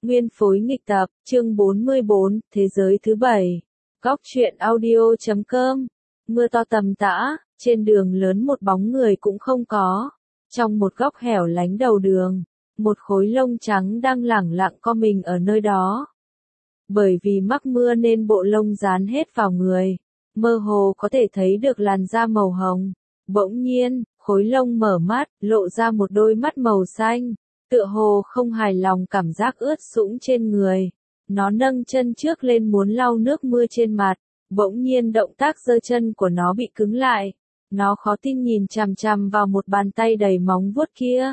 Nguyên phối nghịch tập, chương 44, Thế giới thứ 7. Góc truyện audio.com. Mưa to tầm tã, trên đường lớn một bóng người cũng không có. Trong một góc hẻo lánh đầu đường, một khối lông trắng đang lẳng lặng co mình ở nơi đó. Bởi vì mắc mưa nên bộ lông dán hết vào người, mơ hồ có thể thấy được làn da màu hồng. Bỗng nhiên, khối lông mở mắt, lộ ra một đôi mắt màu xanh. Tựa hồ không hài lòng cảm giác ướt sũng trên người. Nó nâng chân trước lên muốn lau nước mưa trên mặt. Bỗng nhiên động tác giơ chân của nó bị cứng lại. Nó khó tin nhìn chằm chằm vào một bàn tay đầy móng vuốt kia.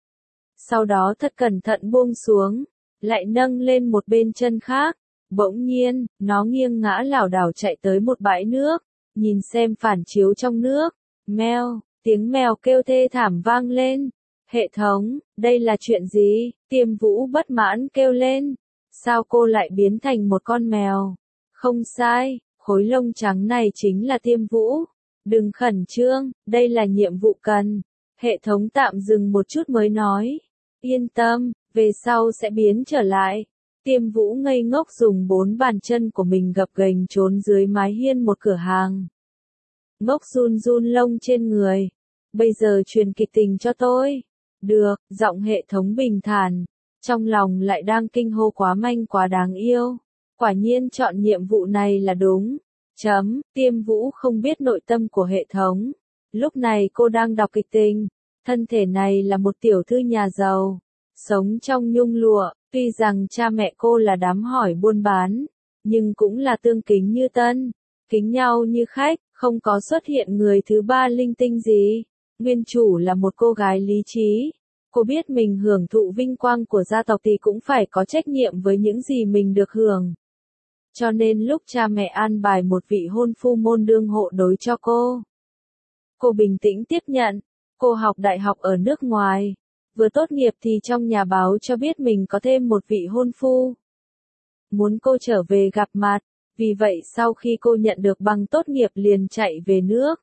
Sau đó thật cẩn thận buông xuống, lại nâng lên một bên chân khác. Bỗng nhiên, nó nghiêng ngã lảo đảo chạy tới một bãi nước, nhìn xem phản chiếu trong nước. Meo, tiếng mèo kêu thê thảm vang lên. Hệ thống, đây là chuyện gì? Tiêm Vũ bất mãn kêu lên. Sao cô lại biến thành một con mèo? Không sai, khối lông trắng này chính là Tiêm Vũ. Đừng khẩn trương, đây là nhiệm vụ cần. Hệ thống tạm dừng một chút mới nói. Yên tâm, về sau sẽ biến trở lại. Tiêm Vũ ngây ngốc dùng 4 bàn chân của mình gập ghềnh trốn dưới mái hiên một cửa hàng. Ngốc run run lông trên người. Bây giờ truyền kịch tình cho tôi. Được, giọng hệ thống bình thản. Trong lòng lại đang kinh hô quá manh quá đáng yêu. Quả nhiên chọn nhiệm vụ này là đúng. Tiêm Vũ không biết nội tâm của hệ thống. Lúc này cô đang đọc kịch tình. Thân thể này là một tiểu thư nhà giàu. Sống trong nhung lụa, tuy rằng cha mẹ cô là đám hỏi buôn bán. Nhưng cũng là tương kính như tân. Kính nhau như khách, không có xuất hiện người thứ ba linh tinh gì. Nguyên chủ là một cô gái lý trí. Cô biết mình hưởng thụ vinh quang của gia tộc thì cũng phải có trách nhiệm với những gì mình được hưởng. Cho nên lúc cha mẹ an bài một vị hôn phu môn đương hộ đối cho cô bình tĩnh tiếp nhận. Cô học đại học ở nước ngoài. Vừa tốt nghiệp thì trong nhà báo cho biết mình có thêm một vị hôn phu. Muốn cô trở về gặp mặt. Vì vậy sau khi cô nhận được bằng tốt nghiệp liền chạy về nước.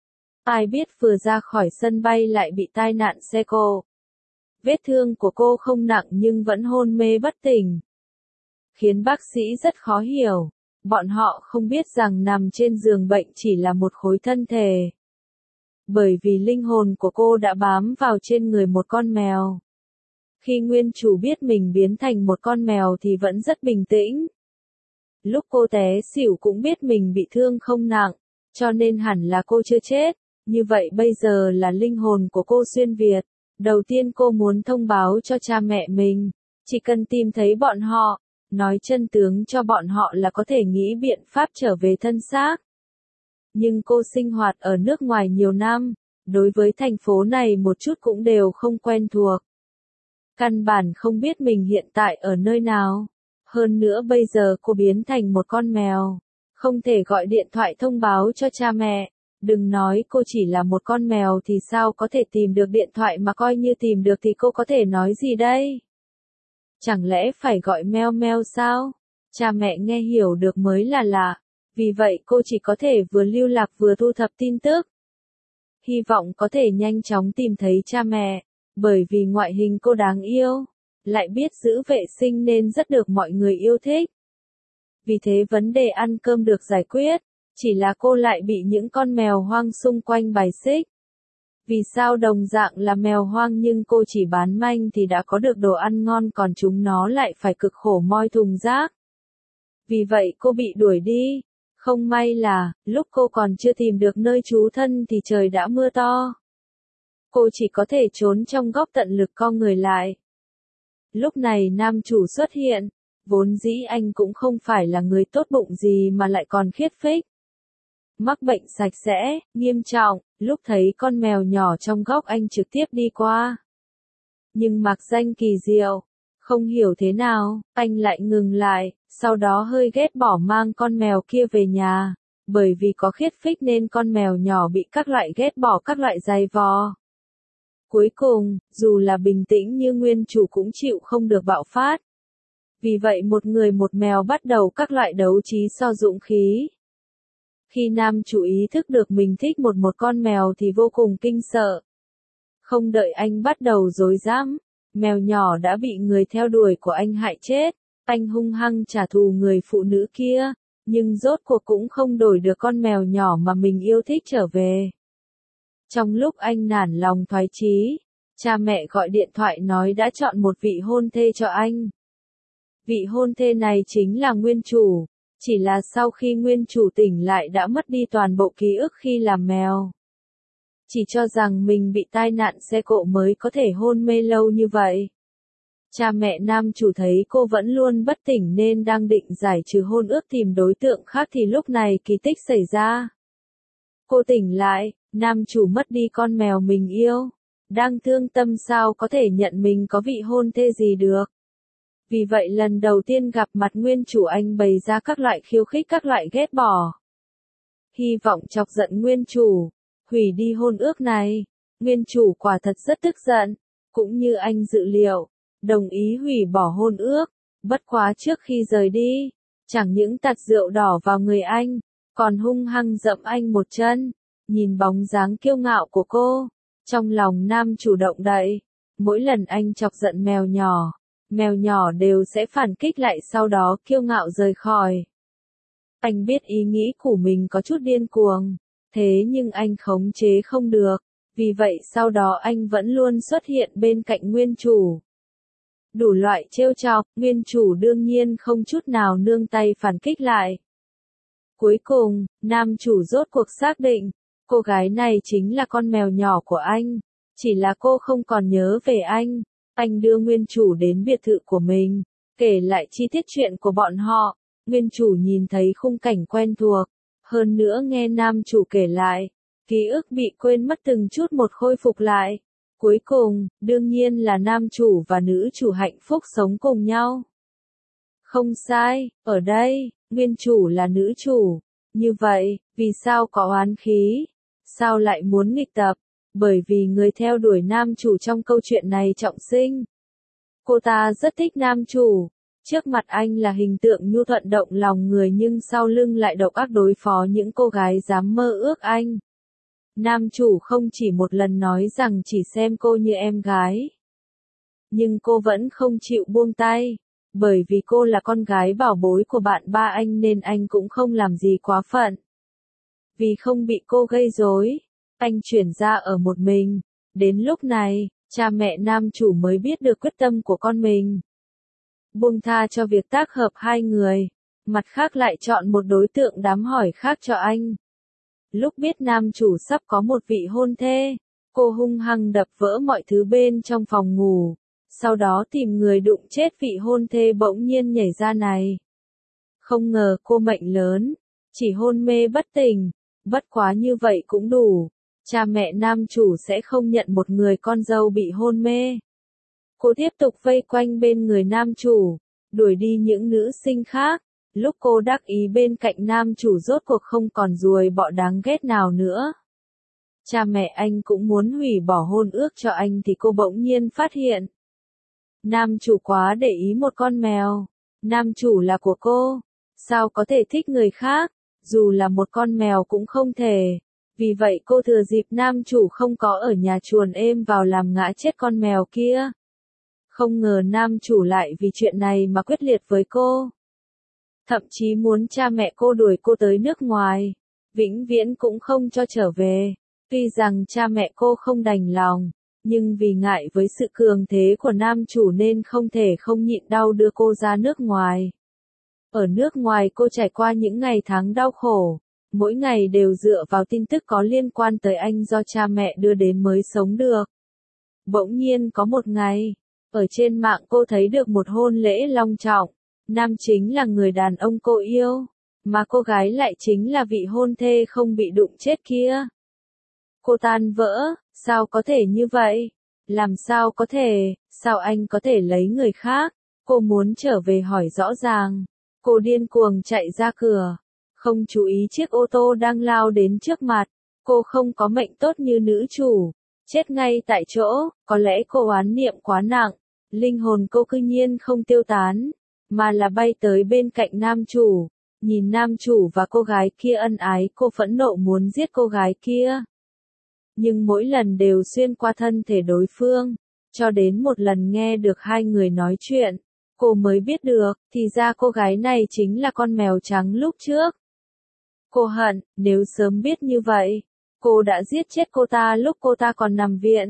Ai biết vừa ra khỏi sân bay lại bị tai nạn xe cộ. Vết thương của cô không nặng nhưng vẫn hôn mê bất tỉnh. Khiến bác sĩ rất khó hiểu. Bọn họ không biết rằng nằm trên giường bệnh chỉ là một khối thân thể. Bởi vì linh hồn của cô đã bám vào trên người một con mèo. Khi nguyên chủ biết mình biến thành một con mèo thì vẫn rất bình tĩnh. Lúc cô té xỉu cũng biết mình bị thương không nặng, cho nên hẳn là cô chưa chết. Như vậy bây giờ là linh hồn của cô xuyên Việt. Đầu tiên cô muốn thông báo cho cha mẹ mình. Chỉ cần tìm thấy bọn họ, nói chân tướng cho bọn họ là có thể nghĩ biện pháp trở về thân xác. Nhưng cô sinh hoạt ở nước ngoài nhiều năm, đối với thành phố này một chút cũng đều không quen thuộc. Căn bản không biết mình hiện tại ở nơi nào. Hơn nữa bây giờ cô biến thành một con mèo. Không thể gọi điện thoại thông báo cho cha mẹ. Đừng nói cô chỉ là một con mèo thì sao có thể tìm được điện thoại mà coi như tìm được thì cô có thể nói gì đây? Chẳng lẽ phải gọi meo meo sao? Cha mẹ nghe hiểu được mới là lạ. Vì vậy cô chỉ có thể vừa lưu lạc vừa thu thập tin tức. Hy vọng có thể nhanh chóng tìm thấy cha mẹ. Bởi vì ngoại hình cô đáng yêu. Lại biết giữ vệ sinh nên rất được mọi người yêu thích. Vì thế vấn đề ăn cơm được giải quyết. Chỉ là cô lại bị những con mèo hoang xung quanh bài xích. Vì sao đồng dạng là mèo hoang nhưng cô chỉ bán manh thì đã có được đồ ăn ngon còn chúng nó lại phải cực khổ moi thùng rác. Vì vậy cô bị đuổi đi. Không may là, lúc cô còn chưa tìm được nơi trú thân thì trời đã mưa to. Cô chỉ có thể trốn trong góc tận lực co người lại. Lúc này nam chủ xuất hiện. Vốn dĩ anh cũng không phải là người tốt bụng gì mà lại còn khiết phích. Mắc bệnh sạch sẽ, nghiêm trọng, lúc thấy con mèo nhỏ trong góc anh trực tiếp đi qua. Nhưng mặc danh kỳ diệu, không hiểu thế nào, anh lại ngừng lại, sau đó hơi ghét bỏ mang con mèo kia về nhà. Bởi vì có khiết phích nên con mèo nhỏ bị các loại ghét bỏ các loại giày vò. Cuối cùng, dù là bình tĩnh như nguyên chủ cũng chịu không được bạo phát. Vì vậy một người một mèo bắt đầu các loại đấu trí so dũng khí. Khi nam chủ ý thức được mình thích một con mèo thì vô cùng kinh sợ. Không đợi anh bắt đầu rối rắm, Mèo nhỏ đã bị người theo đuổi của anh hại chết. Anh hung hăng trả thù người phụ nữ kia, nhưng rốt cuộc cũng không đổi được con mèo nhỏ mà mình yêu thích trở về. Trong lúc anh nản lòng thoái chí, cha mẹ gọi điện thoại nói đã chọn một vị hôn thê cho anh. Vị hôn thê này chính là nguyên chủ, chỉ là sau khi nguyên chủ tỉnh lại đã mất đi toàn bộ ký ức khi làm mèo. Chỉ cho rằng mình bị tai nạn xe cộ mới có thể hôn mê lâu như vậy. Cha mẹ nam chủ thấy cô vẫn luôn bất tỉnh nên đang định giải trừ hôn ước tìm đối tượng khác thì lúc này kỳ tích xảy ra. Cô tỉnh lại, nam chủ mất đi con mèo mình yêu. Đang thương tâm sao có thể nhận mình có vị hôn thê gì được. Vì vậy lần đầu tiên gặp mặt nguyên chủ anh bày ra các loại khiêu khích các loại ghét bỏ. Hy vọng chọc giận nguyên chủ, hủy đi hôn ước này. Nguyên chủ quả thật rất tức giận, cũng như anh dự liệu, đồng ý hủy bỏ hôn ước. Bất quá trước khi rời đi, chẳng những tạt rượu đỏ vào người anh, còn hung hăng dẫm anh một chân. Nhìn bóng dáng kiêu ngạo của cô, trong lòng nam chủ động đậy. Mỗi lần anh chọc giận mèo nhỏ đều sẽ phản kích lại sau đó kiêu ngạo rời khỏi. Anh biết ý nghĩ của mình có chút điên cuồng, thế nhưng anh khống chế không được, vì vậy sau đó anh vẫn luôn xuất hiện bên cạnh nguyên chủ. Đủ loại trêu chọc, nguyên chủ đương nhiên không chút nào nương tay phản kích lại. Cuối cùng, nam chủ rốt cuộc xác định, cô gái này chính là con mèo nhỏ của anh, chỉ là cô không còn nhớ về anh. Anh đưa nguyên chủ đến biệt thự của mình, kể lại chi tiết chuyện của bọn họ. Nguyên chủ nhìn thấy khung cảnh quen thuộc, hơn nữa nghe nam chủ kể lại, ký ức bị quên mất từng chút một khôi phục lại. Cuối cùng, đương nhiên là nam chủ và nữ chủ hạnh phúc sống cùng nhau. Không sai, ở đây, nguyên chủ là nữ chủ. Như vậy, vì sao có oán khí? Sao lại muốn nghịch tập? Bởi vì người theo đuổi nam chủ trong câu chuyện này trọng sinh. Cô ta rất thích nam chủ. Trước mặt anh là hình tượng nhu thuận động lòng người nhưng sau lưng lại độc ác đối phó những cô gái dám mơ ước anh. Nam chủ không chỉ một lần nói rằng chỉ xem cô như em gái. Nhưng cô vẫn không chịu buông tay. Bởi vì cô là con gái bảo bối của bạn ba anh nên anh cũng không làm gì quá phận. Vì không bị cô gây rối, anh chuyển ra ở một mình. Đến lúc này, cha mẹ nam chủ mới biết được quyết tâm của con mình. Buông tha cho việc tác hợp hai người, mặt khác lại chọn một đối tượng đám hỏi khác cho anh. Lúc biết nam chủ sắp có một vị hôn thê, cô hung hăng đập vỡ mọi thứ bên trong phòng ngủ, sau đó tìm người đụng chết vị hôn thê bỗng nhiên nhảy ra này. Không ngờ cô mệnh lớn, chỉ hôn mê bất tỉnh, bất quá như vậy cũng đủ, cha mẹ nam chủ sẽ không nhận một người con dâu bị hôn mê. Cô tiếp tục vây quanh bên người nam chủ, đuổi đi những nữ sinh khác. Lúc cô đắc ý bên cạnh nam chủ rốt cuộc không còn ruồi bọ đáng ghét nào nữa. Cha mẹ anh cũng muốn hủy bỏ hôn ước cho anh thì cô bỗng nhiên phát hiện. Nam chủ quá để ý một con mèo. Nam chủ là của cô. Sao có thể thích người khác, dù là một con mèo cũng không thể. Vì vậy cô thừa dịp nam chủ không có ở nhà chuồn êm vào làm ngã chết con mèo kia. Không ngờ nam chủ lại vì chuyện này mà quyết liệt với cô. Thậm chí muốn cha mẹ cô đuổi cô tới nước ngoài, vĩnh viễn cũng không cho trở về. Tuy rằng cha mẹ cô không đành lòng, nhưng vì ngại với sự cường thế của nam chủ nên không thể không nhịn đau đưa cô ra nước ngoài. Ở nước ngoài cô trải qua những ngày tháng đau khổ, mỗi ngày đều dựa vào tin tức có liên quan tới anh do cha mẹ đưa đến mới sống được. Bỗng nhiên có một ngày, ở trên mạng cô thấy được một hôn lễ long trọng. Nam chính là người đàn ông cô yêu, mà cô gái lại chính là vị hôn thê không bị đụng chết kia. Cô tan vỡ, sao có thể như vậy? Làm sao có thể, sao anh có thể lấy người khác? Cô muốn trở về hỏi rõ ràng. Cô điên cuồng chạy ra cửa, không chú ý chiếc ô tô đang lao đến trước mặt. Cô không có mệnh tốt như nữ chủ, chết ngay tại chỗ, có lẽ cô oán niệm quá nặng, linh hồn cô cư nhiên không tiêu tán, mà là bay tới bên cạnh nam chủ, nhìn nam chủ và cô gái kia ân ái, cô phẫn nộ muốn giết cô gái kia. Nhưng mỗi lần đều xuyên qua thân thể đối phương, Cho đến một lần nghe được hai người nói chuyện, cô mới biết được, thì ra cô gái này chính là con mèo trắng lúc trước. Cô hận, nếu sớm biết như vậy, cô đã giết chết cô ta lúc cô ta còn nằm viện.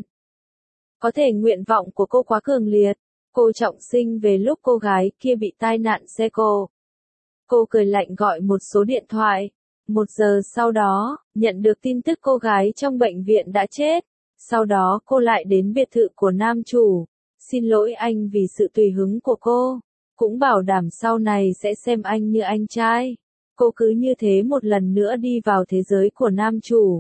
Có thể nguyện vọng của cô quá cường liệt, cô trọng sinh về lúc cô gái kia bị tai nạn xe cộ. Cô cười lạnh gọi một số điện thoại. 1 giờ sau đó, nhận được tin tức cô gái trong bệnh viện đã chết. Sau đó cô lại đến biệt thự của nam chủ. Xin lỗi anh vì sự tùy hứng của cô. Cũng bảo đảm sau này sẽ xem anh như anh trai. Cô cứ như thế một lần nữa đi vào thế giới của nam chủ.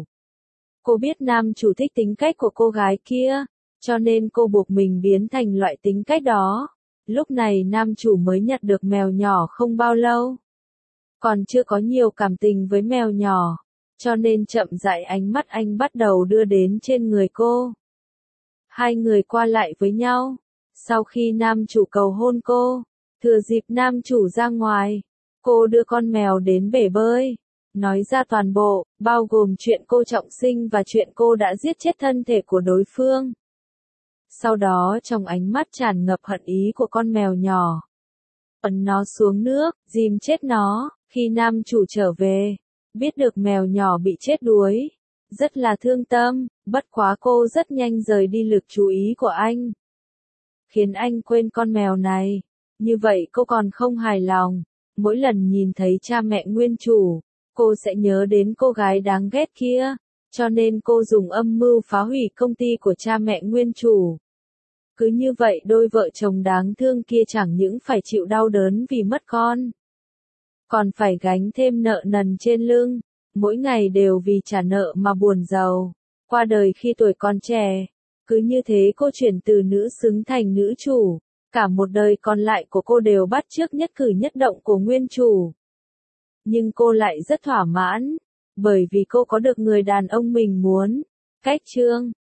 Cô biết nam chủ thích tính cách của cô gái kia, cho nên cô buộc mình biến thành loại tính cách đó. Lúc này nam chủ mới nhặt được mèo nhỏ không bao lâu. Còn chưa có nhiều cảm tình với mèo nhỏ, cho nên chậm rãi ánh mắt anh bắt đầu đưa đến trên người cô. Hai người qua lại với nhau. Sau khi nam chủ cầu hôn cô, thừa dịp nam chủ ra ngoài, cô đưa con mèo đến bể bơi. Nói ra toàn bộ, bao gồm chuyện cô trọng sinh và chuyện cô đã giết chết thân thể của đối phương. Sau đó trong ánh mắt tràn ngập hận ý của con mèo nhỏ, ấn nó xuống nước, dìm chết nó. Khi nam chủ trở về, biết được mèo nhỏ bị chết đuối, rất là thương tâm, bất quá cô rất nhanh rời đi lực chú ý của anh, khiến anh quên con mèo này. Như vậy cô còn không hài lòng, mỗi lần nhìn thấy cha mẹ nguyên chủ, cô sẽ nhớ đến cô gái đáng ghét kia, cho nên cô dùng âm mưu phá hủy công ty của cha mẹ nguyên chủ. Cứ như vậy đôi vợ chồng đáng thương kia chẳng những phải chịu đau đớn vì mất con, còn phải gánh thêm nợ nần trên lưng, mỗi ngày đều vì trả nợ mà buồn rầu. Qua đời khi tuổi còn trẻ, cứ như thế cô chuyển từ nữ xứng thành nữ chủ, cả một đời còn lại của cô đều bắt chước nhất cử nhất động của nguyên chủ. Nhưng cô lại rất thỏa mãn, bởi vì cô có được người đàn ông mình muốn. Cách chương